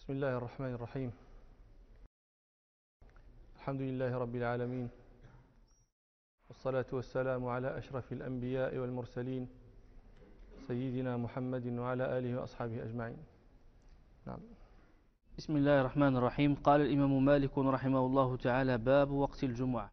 بسم الله الرحمن الرحيم. الحمد لله رب العالمين، والصلاة والسلام على أشرف الأنبياء والمرسلين سيدنا محمد وعلى آله وأصحابه أجمعين. نعم. بسم الله الرحمن الرحيم. قال الإمام مالك رحمه الله تعالى: باب وقت الجمعة.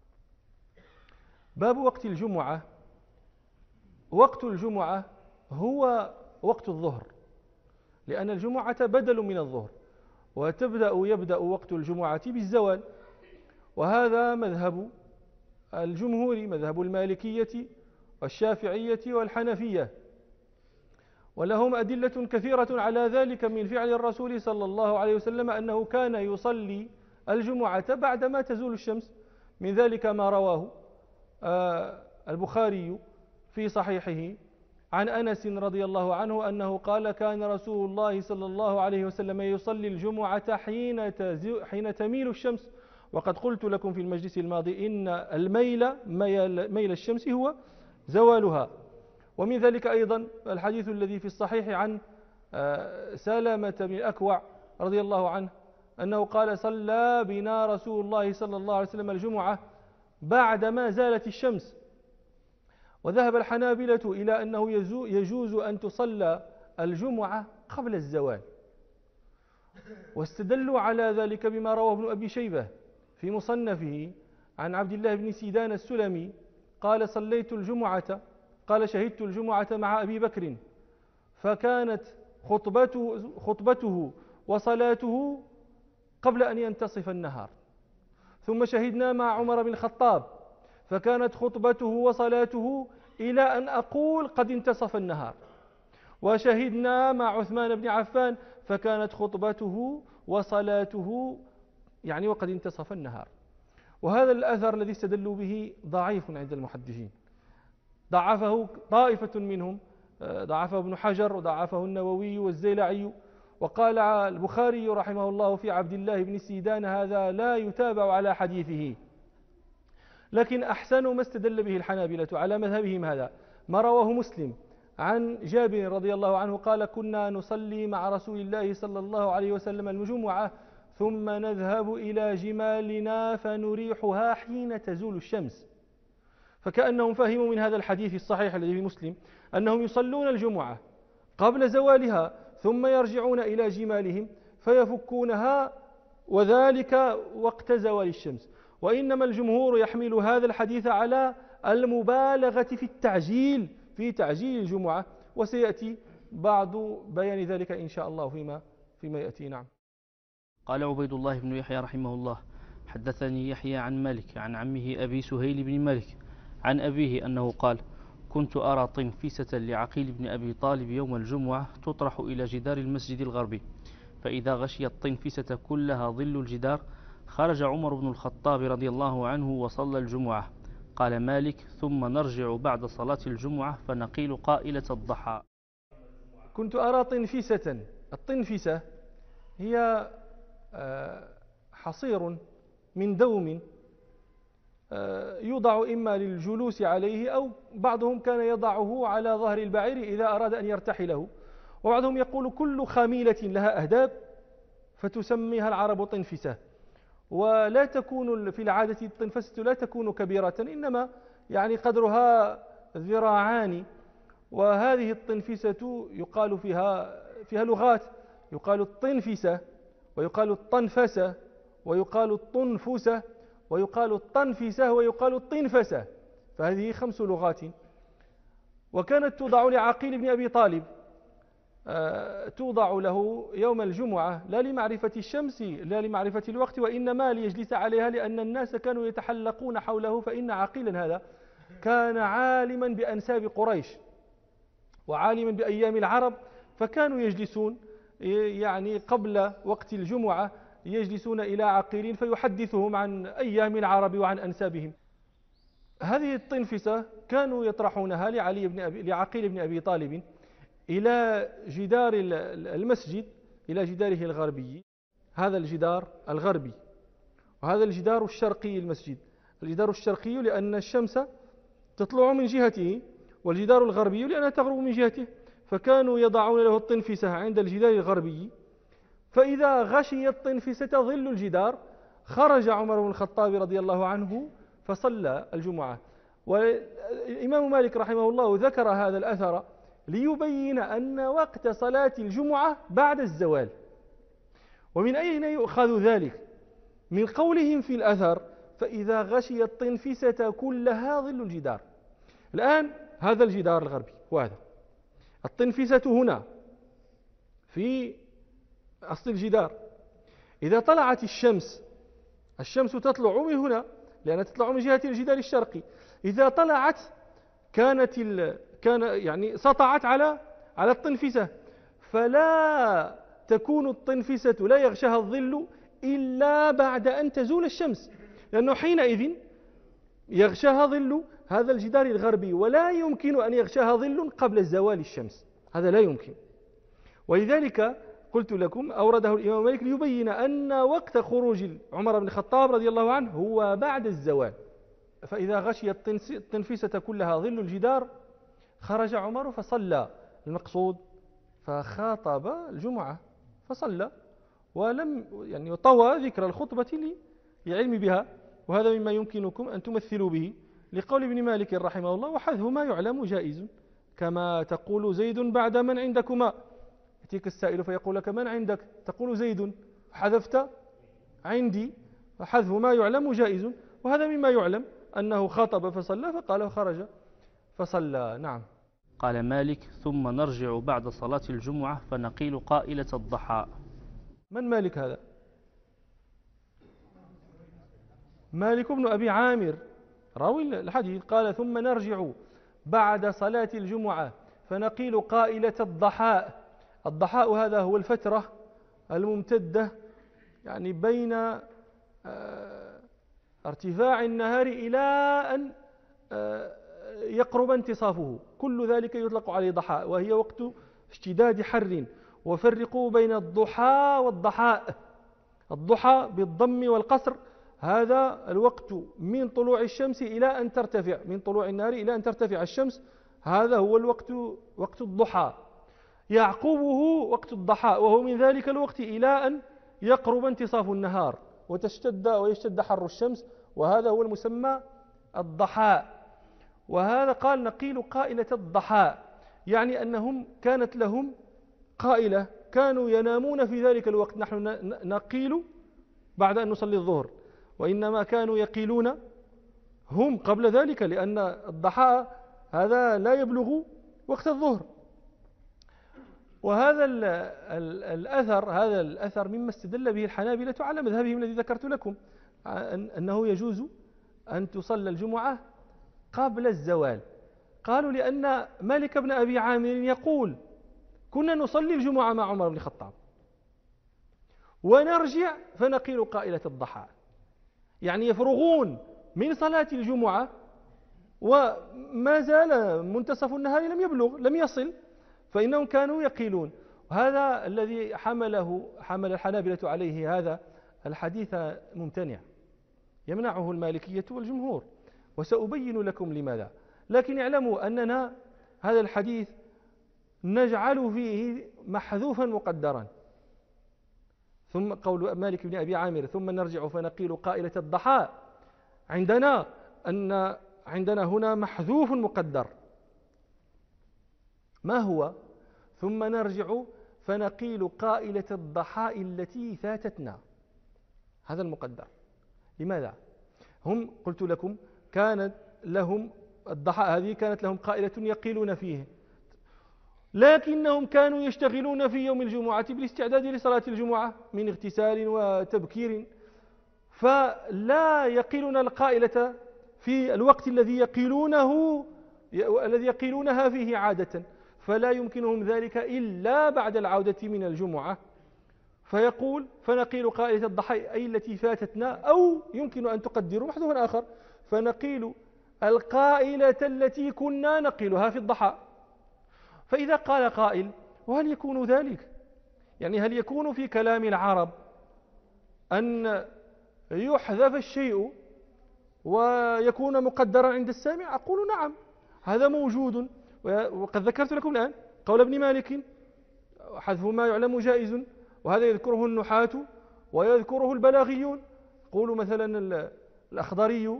باب وقت الجمعة. وقت الجمعة هو وقت الظهر، لأن الجمعة بدل من الظهر، يبدأ وقت الجمعة بالزوال، وهذا مذهب الجمهور، مذهب المالكية والشافعية والحنفية، ولهم أدلة كثيرة على ذلك من فعل الرسول صلى الله عليه وسلم، أنه كان يصلي الجمعة بعدما تزول الشمس. من ذلك ما رواه البخاري في صحيحه عن أنس رضي الله عنه أنه قال: كان رسول الله صلى الله عليه وسلم يصلي الجمعة حين تميل الشمس. وقد قلت لكم في المجلس الماضي إن ميل الشمس هو زوالها. ومن ذلك أيضا الحديث الذي في الصحيح عن سلمة بن الأكوع رضي الله عنه أنه قال: صلى بنا رسول الله صلى الله عليه وسلم الجمعة بعدما زالت الشمس. وذهب الحنابلة إلى أنه يجوز أن تصلى الجمعة قبل الزوال، واستدلوا على ذلك بما رواه ابن أبي شيبة في مصنفه عن عبد الله بن سيدان السلمي قال: شهدت الجمعة مع أبي بكر، فكانت خطبته وصلاته قبل أن ينتصف النهار. ثم شهدنا مع عمر بن الخطاب، فكانت خطبته وصلاته إلى أن أقول قد انتصف النهار. وشهدنا مع عثمان بن عفان، فكانت خطبته وصلاته وقد انتصف النهار. وهذا الأثر الذي استدلوا به ضعيف عند المحدثين، ضعفه طائفة منهم، ضعفه ابن حجر وضعفه النووي والزيلعي. وقال البخاري رحمه الله في عبد الله بن سيدان: هذا لا يتابع على حديثه. لكن أحسن ما استدل به الحنابلة على مذهبهم هذا ما رواه مسلم عن جابر رضي الله عنه قال: كنا نصلي مع رسول الله صلى الله عليه وسلم الجمعة، ثم نذهب إلى جمالنا فنريحها حين تزول الشمس. فكأنهم فهموا من هذا الحديث الصحيح الذي في مسلم أنهم يصلون الجمعة قبل زوالها، ثم يرجعون إلى جمالهم فيفكونها، وذلك وقت زوال الشمس. وإنما الجمهور يحمل هذا الحديث على المبالغة في تعجيل الجمعة، وسيأتي بعض بيان ذلك إن شاء الله فيما يأتي. نعم. قال عبيد الله بن يحيى رحمه الله: حدثني يحيى عن مالك عن عمه أبي سهيل بن مالك عن أبيه أنه قال: كنت أرى طنفسة لعقيل بن أبي طالب يوم الجمعة تطرح إلى جدار المسجد الغربي، فإذا غشي الطنفسة كلها ظل الجدار خرج عمر بن الخطاب رضي الله عنه وصلى الجمعة. قال مالك: ثم نرجع بعد صلاة الجمعة فنقيل قائلة الضحى. كنت أرى طنفسة. الطنفسة هي حصير من دوم يوضع إما للجلوس عليه، أو بعضهم كان يضعه على ظهر البعير إذا أراد أن يرتحله. وبعضهم يقول: كل خميلة لها أهداب فتسميها العرب طنفسة. ولا تكون في العادة الطنفسة لا تكون كبيرة، إنما قدرها ذراعان. وهذه الطنفسة يقال فيها لغات، يقال الطنفسة، ويقال الطنفسة، ويقال الطنفسة، ويقال الطنفسة، ويقال الطنفسة. فهذه 5 لغات. وكانت توضع لعقيل بن أبي طالب، توضع له يوم الجمعة لا لمعرفة الشمس، لا لمعرفة الوقت، وإنما ليجلس عليها، لأن الناس كانوا يتحلقون حوله. فإن عقيلا هذا كان عالما بأنساب قريش وعالما بأيام العرب، فكانوا يجلسون قبل وقت الجمعة، يجلسون إلى عقيل فيحدثهم عن أيام العرب وعن أنسابهم. هذه الطنفسة كانوا يطرحونها لعقيل بن أبي طالب إلى جدار المسجد، إلى جداره الغربي. هذا الجدار الغربي، وهذا الجدار الشرقي المسجد. الجدار الشرقي لأن الشمس تطلع من جهته، والجدار الغربي لأنها تغرب من جهته. فكانوا يضعون له الطنفسة عند الجدار الغربي، فإذا غشي الطنفسة ظل الجدار خرج عمر بن الخطاب رضي الله عنه فصلى الجمعة. والإمام مالك رحمه الله ذكر هذا الأثر ليبين أن وقت صلاة الجمعة بعد الزوال. ومن أين يؤخذ ذلك؟ من قولهم في الأثر فإذا غشي الطنفسة كلها ظل الجدار. الآن هذا الجدار الغربي وهذا الطنفسة هنا في أصل الجدار، إذا طلعت الشمس تطلع من هنا لأنها تطلع من جهة الجدار الشرقي، إذا طلعت كان يعني سطعت على الطنفسة، فلا تكون الطنفسة لا يغشاها الظل إلا بعد أن تزول الشمس، لأنه حينئذ يغشاها ظل هذا الجدار الغربي، ولا يمكن أن يغشاها ظل قبل زوال الشمس، هذا لا يمكن. ولذلك قلت لكم أورده الإمام مالك ليبين أن وقت خروج عمر بن الخطاب رضي الله عنه هو بعد الزوال. فإذا غشي التنفيسة كلها ظل الجدار خرج عمر فصلى، المقصود فخاطب الجمعة فصلى، ولم يعني طوى ذكر الخطبة لعلم بها. وهذا مما يمكنكم أن تمثلوا به لقول ابن مالك رحمه الله: وحذف ما يعلم جائز، كما تقول زيد بعد من عندكما. يأتيك السائل فيقول لك: من عندك؟ تقول زيد، حذفت عندي، وحذف ما يعلم جائز. وهذا مما يعلم أنه خاطب فصلى فقال خرج فصلى. نعم. قال مالك: ثم نرجع بعد صلاة الجمعة فنقيل قائلة الضحى. من مالك هذا؟ مالك بن أبي عامر راوي الحديث. قال: ثم نرجع بعد صلاة الجمعة فنقيل قائلة الضحاء. الضحاء هذا هو الفترة الممتدة يعني بين ارتفاع النهار إلى أن يقرب انتصافه، كل ذلك يطلق عليه ضحاء، وهي وقت اشتداد حر. وفرقوا بين الضحى والضحاء. الضحى بالضم والقصر هذا الوقت من طلوع الشمس إلى أن ترتفع، من طلوع النهار إلى أن ترتفع الشمس، هذا هو الوقت وقت الضحى. يعقبه وقت الضحاء، وهو من ذلك الوقت إلى أن يقرب انتصاف النهار ويشتد حر الشمس، وهذا هو المسمى الضحاء. وهذا قال: نقيل قائلة الضحاء، يعني أنهم كانت لهم قائلة، كانوا ينامون في ذلك الوقت. نحن نقيل بعد أن نصلي الظهر، وإنما كانوا يقيلون هم قبل ذلك، لأن الضحاء هذا لا يبلغ وقت الظهر. وهذا الأثر مما استدل به الحنابلة على مذهبهم الذي ذكرت لكم، أنه يجوز أن تصلى الجمعة قبل الزوال. قالوا لأن مالك بن أبي عامر يقول: كنا نصلي الجمعة مع عمر بن الخطاب ونرجع فنقيل قائلة الضحى، يعني يفرغون من صلاة الجمعة وما زال منتصف النهار لم يصل، فإنهم كانوا يقيلون. وهذا الذي حمل الحنابلة عليه هذا الحديث ممتنع، يمنعه المالكية والجمهور، وسأبين لكم لماذا. لكن اعلموا أننا هذا الحديث نجعل فيه محذوفا مقدرا. ثم قول مالك بن أبي عامر: ثم نرجع فنقيل قائلة الضحى، عندنا هنا محذوف مقدر. ما هو؟ ثم نرجع فنقيل قائلة الضحى التي فاتتنا، هذا المقدر. لماذا؟ هم قلت لكم كانت لهم الضحى هذه كانت لهم قائلة يقيلون فيه، لكنهم كانوا يشتغلون في يوم الجمعة بالاستعداد لصلاة الجمعة من اغتسال وتبكير، فلا يقيلون القائلة في الوقت الذي يقيلونها فيه عادة، فلا يمكنهم ذلك إلا بعد العودة من الجمعة. فيقول: فنقيل قائلة الضحى أي التي فاتتنا، أو يمكن أن تقدروا محذوفا آخر: فنقيل القائلة التي كنا نقيلها في الضحى. فإذا قال قائل: وهل يكون ذلك؟ يعني هل يكون في كلام العرب أن يحذف الشيء ويكون مقدرا عند السامع؟ أقول نعم، هذا موجود. وقد ذكرت لكم الآن قول ابن مالك: حذف ما يعلم جائز، وهذا يذكره النحاة ويذكره البلاغيون. قولوا مثلا الأخضري،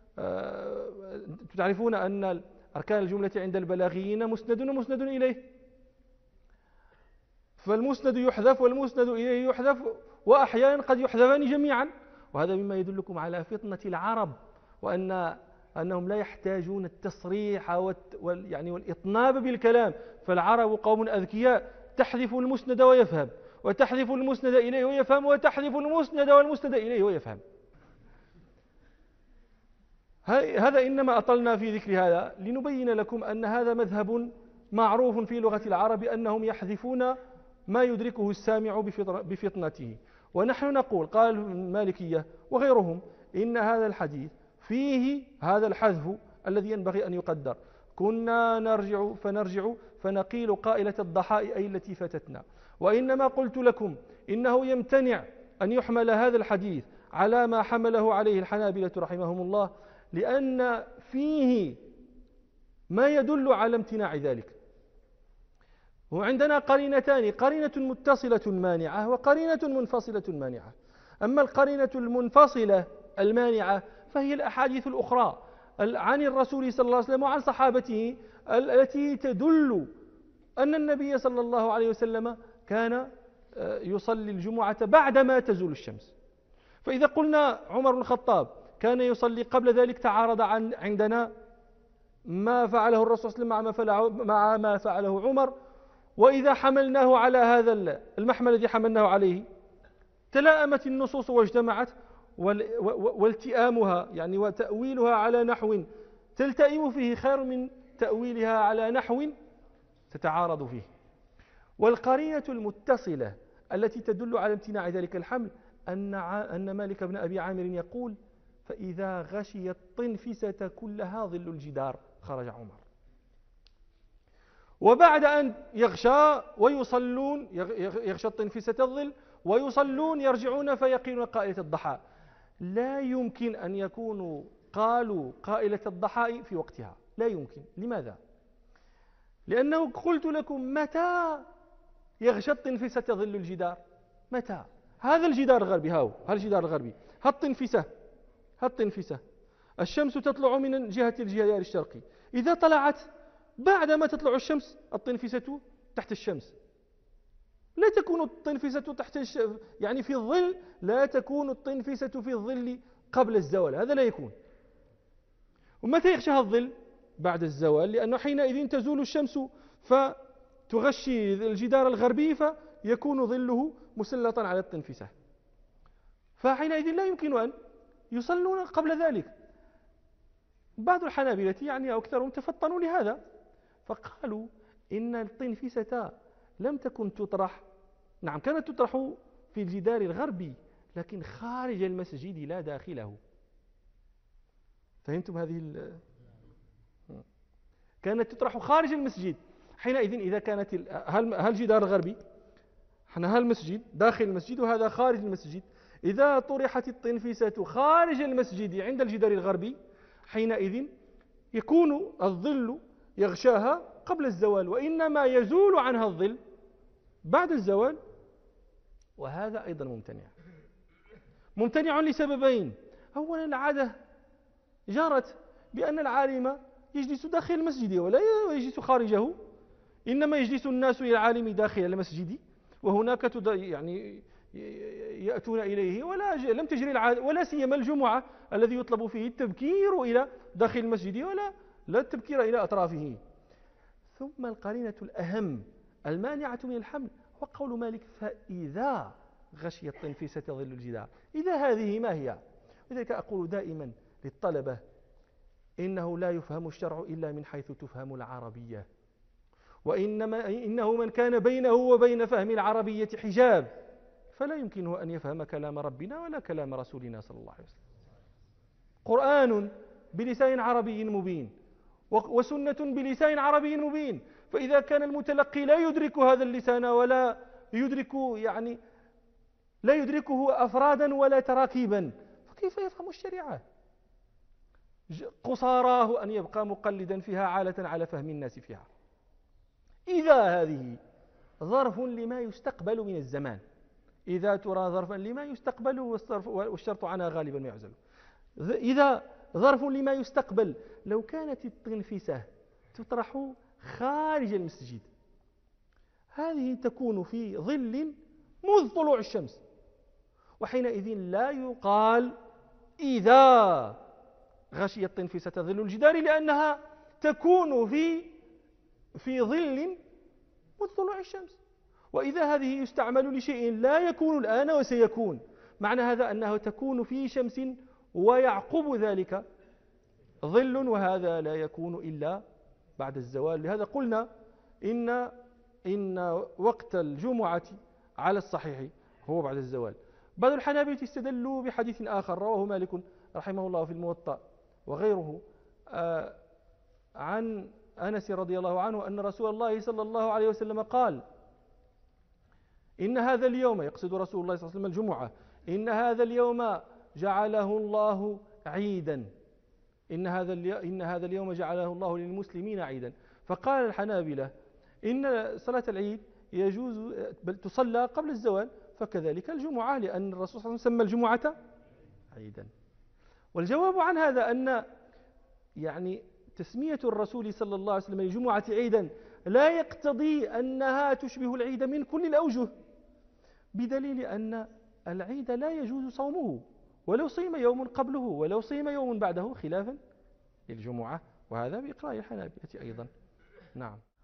تعرفون أن أركان الجملة عند البلاغيين مسند ومسند إليه، فالمسند يحذف والمسند إليه يحذف، وأحيانا قد يحذفان جميعا، وهذا مما يدلكم على فطنة العرب، وأنهم لا يحتاجون التصريح والإطناب بالكلام. فالعرب قوم أذكياء، تحذف المسند ويفهم، وتحذف المسند إليه ويفهم، وتحذف المسند والمسند إليه ويفهم. هذا إنما أطلنا في ذكر هذا لنبين لكم أن هذا مذهب معروف في لغة العرب، أنهم يحذفون ما يدركه السامع بفطنته. ونحن نقول، قال المالكية وغيرهم، إن هذا الحديث فيه هذا الحذف الذي ينبغي أن يقدر. كنا نرجع فنقيل قائلة الضحاء أي التي فاتتنا. وإنما قلت لكم إنه يمتنع أن يحمل هذا الحديث على ما حمله عليه الحنابلة رحمهم الله، لأن فيه ما يدل على امتناع ذلك. وعندنا قرينتان، قرينة متصلة مانعة وقرينة منفصلة مانعة. أما القرينة المنفصلة المانعة فهي الأحاديث الأخرى عن الرسول صلى الله عليه وسلم وعن صحابته التي تدل أن النبي صلى الله عليه وسلم كان يصلي الجمعة بعدما تزول الشمس. فإذا قلنا عمر بن الخطاب كان يصلي قبل ذلك، تعارض عندنا ما فعله الرسول صلى الله عليه وسلم مع ما فعله عمر. وإذا حملناه على هذا المحمل الذي حملناه عليه، تلائمت النصوص واجتمعت، والتئامها وتأويلها على نحو تلتئم فيه خير من تأويلها على نحو تتعارض فيه. والقرينة المتصلة التي تدل على امتناع ذلك الحمل أن مالك بن أبي عامر يقول: فإذا غشي الطنفسة كلها ظل الجدار خرج عمر. وبعد أن يغشى ويصلون، يغشى الطنفسة الظل ويصلون، يرجعون فيقيلون قائلة الضحى. لا يمكن أن يكونوا قالوا قائلة الضحى في وقتها، لا يمكن. لماذا؟ لأنه قلت لكم متى يغشى الطنفسة ظل الجدار؟ متى؟ هذا الجدار الغربي، هذا الجدار الغربي، الطنفسة الشمس تطلع من جهة الجدار الشرقي. إذا طلعت بعدما تطلع الشمس الطنفسة تحت الشمس، لا تكون الطنفسة تحت في الظل، لا تكون الطنفسة في الظل قبل الزوال، هذا لا يكون. ومتى يغشاها الظل؟ بعد الزوال، لأنه حينئذ تزول الشمس فتغشي الجدار الغربي فيكون ظله مسلطا على الطنفسة، فحينئذ لا يمكن أن يصلون قبل ذلك. بعض الحنابلة أو أكثرهم تفطنوا لهذا، فقالوا إن الطنفسة لم تكن تطرح، نعم كانت تطرح في الجدار الغربي لكن خارج المسجد لا داخله. فهمتم هذه كانت تطرح خارج المسجد. حينئذ إذا كانت الجدار الغربي، هذا المسجد داخل المسجد وهذا خارج المسجد، إذا طرحت الطنفسة خارج المسجد عند الجدار الغربي، حينئذ يكون الظل يغشاها قبل الزوال، وإنما يزول عنها الظل بعد الزوال. وهذا أيضا ممتنع لسببين. أولا، العادة جرت بأن العالم يجلس داخل المسجد ولا يجلس خارجه، إنما يجلس الناس إلى العالم داخل المسجد، وهناك يأتون إليه، لم تجري العادة، ولا سيما الجمعة الذي يطلب فيه التبكير إلى داخل المسجد لا التبكير إلى أطرافه. ثم القرينة الأهم المانعة من الحمل هو قول مالك: فإذا غشي الطنفسة ظل الجدار. إذا هذه ما هي؟ لذلك أقول دائما للطلبة: إنه لا يفهم الشرع إلا من حيث تفهم العربية، إنه من كان بينه وبين فهم العربية حجاب فلا يمكنه أن يفهم كلام ربنا ولا كلام رسولنا صلى الله عليه وسلم. قرآن بلسان عربي مبين وسنة بلسان عربي مبين، فإذا كان المتلقي لا يدرك هذا اللسان ولا يدرك لا يدركه أفرادا ولا تراكيبا، فكيف يفهم الشريعة؟ قصاراه أن يبقى مقلدا فيها عالة على فهم الناس فيها. إذا هذه ظرف لما يستقبل من الزمان، إذا هذه ظرف لما يستقبل من الزمان، فكيف يفهم الشريعة؟ فكيف يفهم الشريعة؟ إذا هذه ظرف لما يستقبل من الزمان، فكيف يفهم الشريعة؟ إذا هذه ظرف لما يستقبل من الزمان، إذا ترى ظرفا لما يستقبل والشرط عنها غالبا ما يعزل. إذا ظرف لما يستقبل، لو كانت التنفسة تطرح خارج المسجد، هذه تكون في ظل منذ طلوع الشمس، وحينئذ لا يقال إذا غشي التنفسة ظل الجدار، لأنها تكون في ظل منذ طلوع الشمس. وإذا هذه يستعمل لشيء لا يكون الآن وسيكون، معنى هذا أنه تكون في شمس ويعقب ذلك ظل، وهذا لا يكون إلا بعد الزوال. لهذا قلنا إن وقت الجمعة على الصحيح هو بعد الزوال. بعض الحنابلة استدلوا بحديث آخر رواه مالك رحمه الله في الموطأ وغيره عن أنس رضي الله عنه أن رسول الله صلى الله عليه وسلم قال: إن هذا اليوم، يقصد رسول الله صلى الله عليه وسلم الجمعة، إن هذا اليوم جعله الله عيدا، إن هذا اليوم جعله الله للمسلمين عيدا. فقال الحنابلة إن صلاة العيد يجوز بل تصلى قبل الزوال، فكذلك الجمعة، لأن الرسول صلى الله عليه وسلم سمى الجمعة عيدا. والجواب عن هذا أن يعني تسمية الرسول صلى الله عليه وسلم الجمعة عيدا لا يقتضي أنها تشبه العيد من كل الأوجه، بدليل أن العيد لا يجوز صومه ولو صيم يوم قبله ولو صيم يوم بعده، خلافا للجمعة، وهذا بإقرار الحنابلة أيضا. نعم.